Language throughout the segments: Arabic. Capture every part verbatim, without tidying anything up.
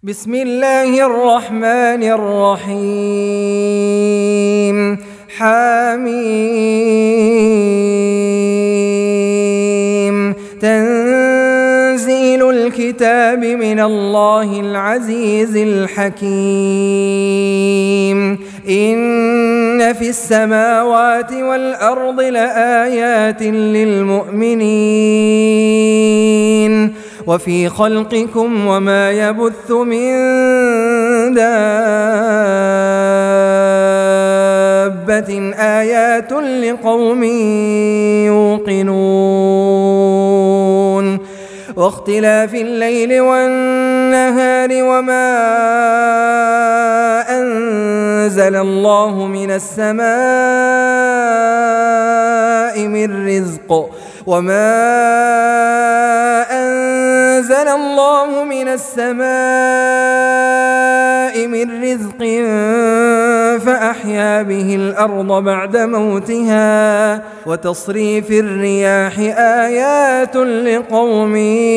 بسم الله الرحمن الرحيم. حميم. تنزيل الكتاب من الله العزيز الحكيم. إن في السماوات والأرض لآيات للمؤمنين وفي خلقكم وما يبث من دابة آيات لقوم يوقنون واختلاف الليل والنهار وما أنزل الله من السماء من رزق وما أنزل الله من السماء من رزق فأحيا به الأرض بعد موتها وتصريف الرياح آيات لقوم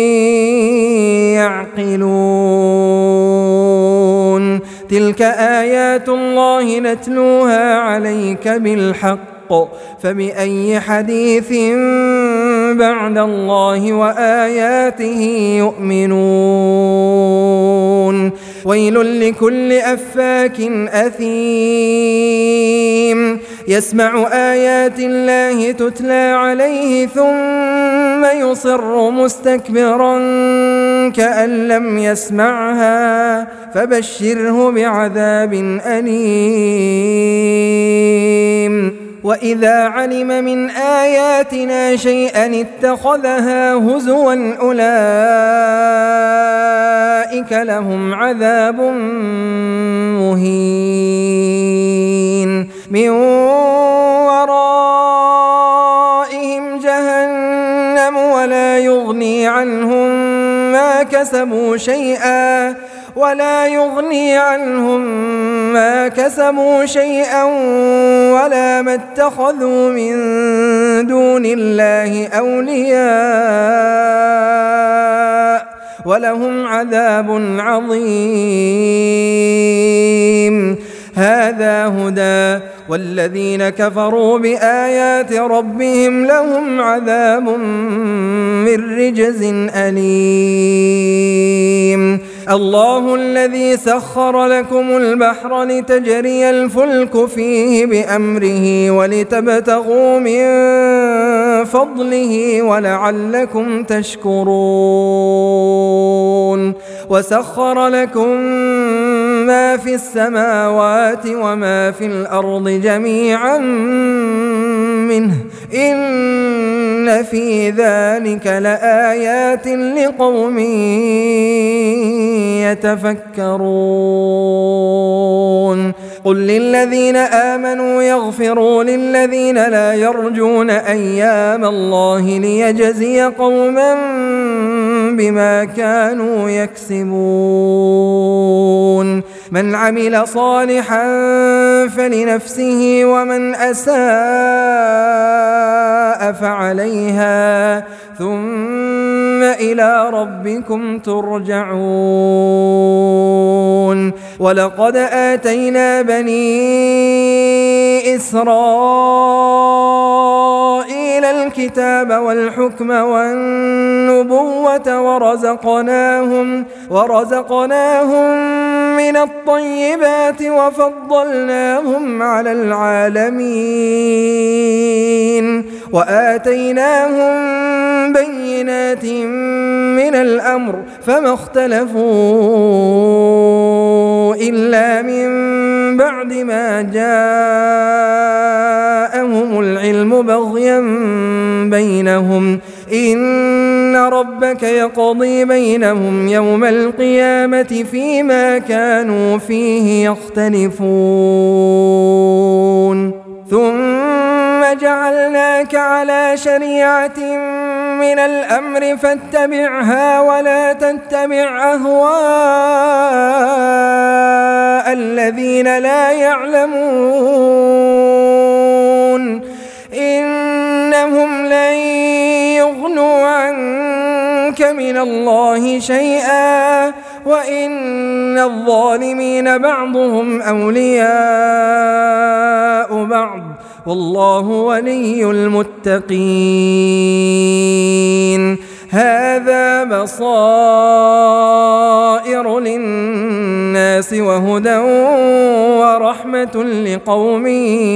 يعقلون. تلك آيات الله نتلوها عليك بالحق فبأي حديث بعد الله وآياته يؤمنون. ويل لكل أفاك أثيم يسمع آيات الله تتلى عليه ثم يصر مستكبرا كأن لم يسمعها فبشره بعذاب أليم. وإذا علم من آياتنا شيئا اتخذها هزوا أولئك لهم عذاب مهين من ورائهم جهنم ولا يغني عنهم ما كسبوا شيئا ولا يغني عنهم ما كسبوا شيئا ولا ما اتخذوا من دون الله أولياء ولهم عذاب عظيم. هذا هدى والذين كفروا بآيات ربهم لهم عذاب من رجز أليم. الله الذي سخر لكم البحر لتجري الفلك فيه بأمره ولتبتغوا من فضله ولعلكم تشكرون. وسخر لكم ما في السماوات وما في الأرض جميعا منه إن في ذلك لآيات لقوم يتفكرون. قل للذين آمنوا يغفروا للذين لا يرجون أيام الله ليجزي قوما بما كانوا يكسبون. من عمل صالحا فلنفسه ومن أساء فعليها ثم إلى ربكم ترجعون. ولقد آتينا بني إسرائيل الكتاب والحكم والنبوة ورزقناهم ورزقناهم من الطيبات وفضلناهم على العالمين وآتيناهم بينات من الأمر فما اختلفوا إلا من بعد ما جاءهم العلم بغيا بينهم إن ربك يقضي بينهم يوم القيامة فيما كانوا فيه يختلفون. ثم جعلناك على شريعة من الأمر فاتبعها ولا تتبع أهواء الذين لا يعلمون إنهم لن يغنوا عنك من الله شيئا وإن الظالمين بعضهم أولياء بعض والله ولي المتقين. هذا بصائر للناس وهدى ورحمة لقوم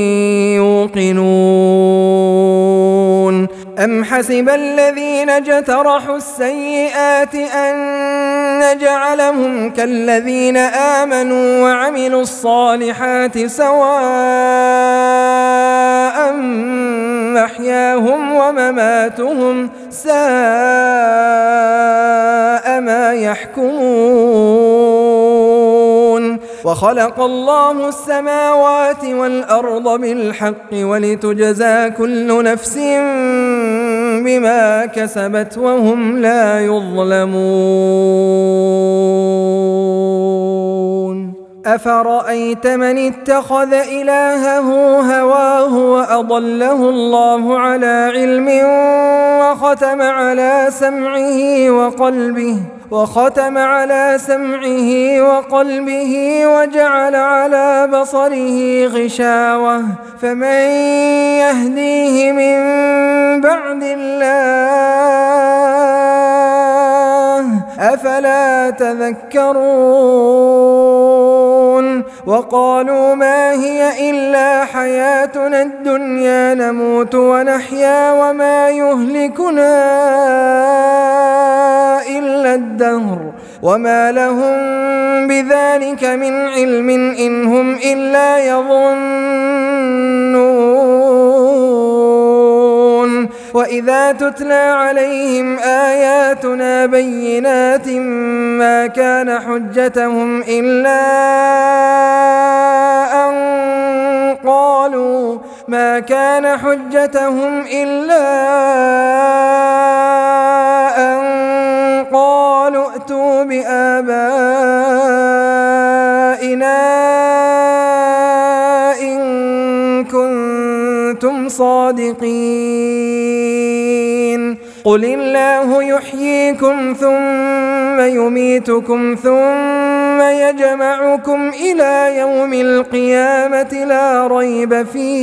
يوقنون. أم حسب الذين اجترحوا السيئات أن نجعلهم كالذين آمنوا وعملوا الصالحات سواء محياهم ومماتهم ساء ما يحكمون. وخلق الله السماوات والأرض بالحق ولتجزى كل نفس بما كسبت وهم لا يظلمون. أفرأيت من اتخذ إلهه هواه وأضله الله على علم وختم على سمعه وقلبه وختم على سمعه وقلبه وجعل على بصره غشاوة فمن يهديه من بعد الله أفلا تذكرون. وقالوا ما هي إلا حياتنا الدنيا نموت ونحيا وما يهلكنا إلا الدهر وما لهم بذلك من علم إن هم إلا يظنون. وإذا تتلى عليهم آياتنا بينات ما كان حجتهم إلا أن قالوا ما كان حجتهم إلا أن قالوا ائتوا بآبائنا إن كنتم صادقين. قل الله يحييكم ثم يميتكم ثم يجمعكم إلى يوم القيامة لا ريب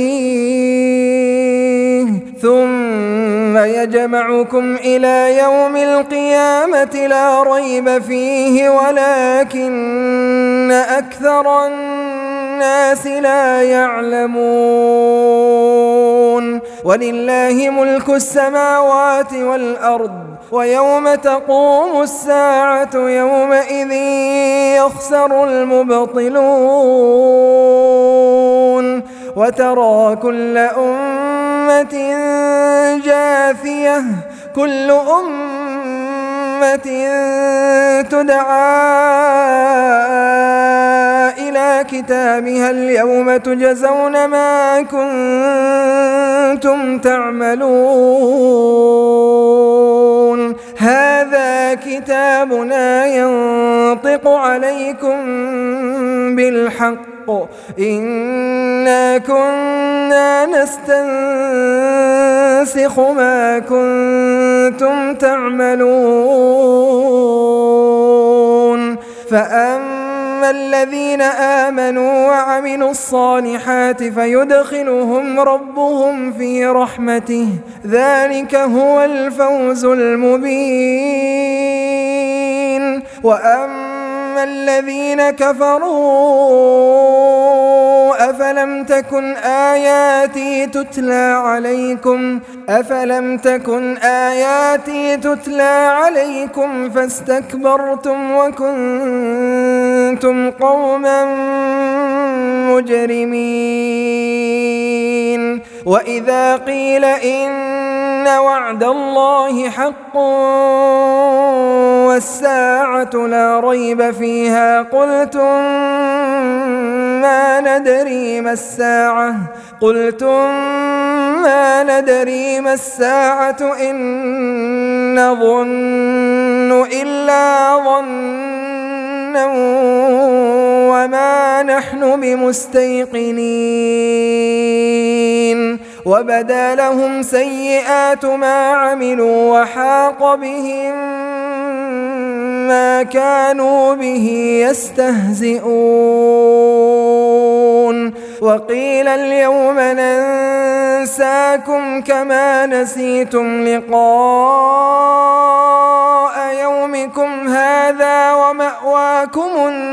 فيه ثم يجمعكم إلى يوم القيامة لا ريب فيه ولكن أكثر الناس لا يعلمون. ولله ملك السماوات والأرض ويوم تقوم الساعة يومئذ يخسر المبطلون. وترى كل أمة جاثية كل أمة تدعى إلى كتابها اليوم تجزون ما كنتم تعملون. هذا كتابنا ينطق عليكم بالحق إنا كنا نستنسخ ما كنتم تعملون. فأما الذين آمنوا وعملوا الصالحات فيدخلهم ربهم في رحمته ذلك هو الفوز المبين. وأما الذين كفروا أفلم تكن آياتي تتلى عليكم أفلم تكن آياتي تتلى عليكم فاستكبرتم وكنتم قوما مجرمين. وإذا قيل إن وعد الله حق والساعة لا ريب فيها قلتم ما ندري ما الساعة قلتم ما ندري ما الساعة إن نظن إلا ظنا وما نحن بمستيقنين. وبدا لهم سيئات ما عملوا وحاق بهم ما كانوا به يستهزئون وقيل اليوم ننساكم كما نسيتم لقاء يومكم هذا ومأواكم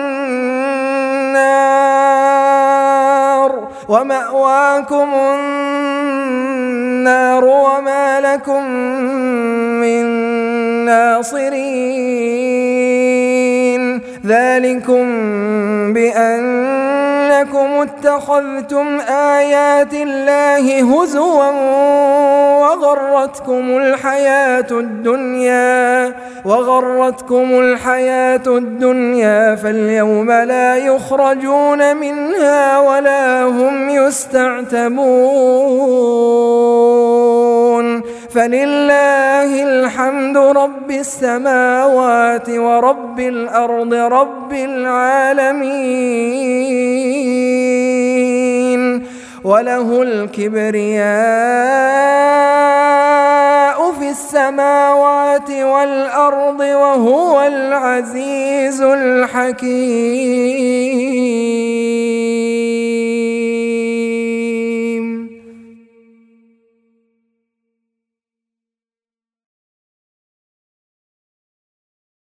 النار ومأواكم النار وما لكم من ناصرين ذلكم بأنكم اتخذتم آيات الله هزوا وغرتكم الحياة الدنيا وغرتكم الحياة الدنيا فاليوم لا يخرجون منها ولا هم يستعتبون فلله الحمد رب السماوات ورب الأرض رب العالمين وله الكبرياء في السماوات والأرض وهو العزيز الحكيم.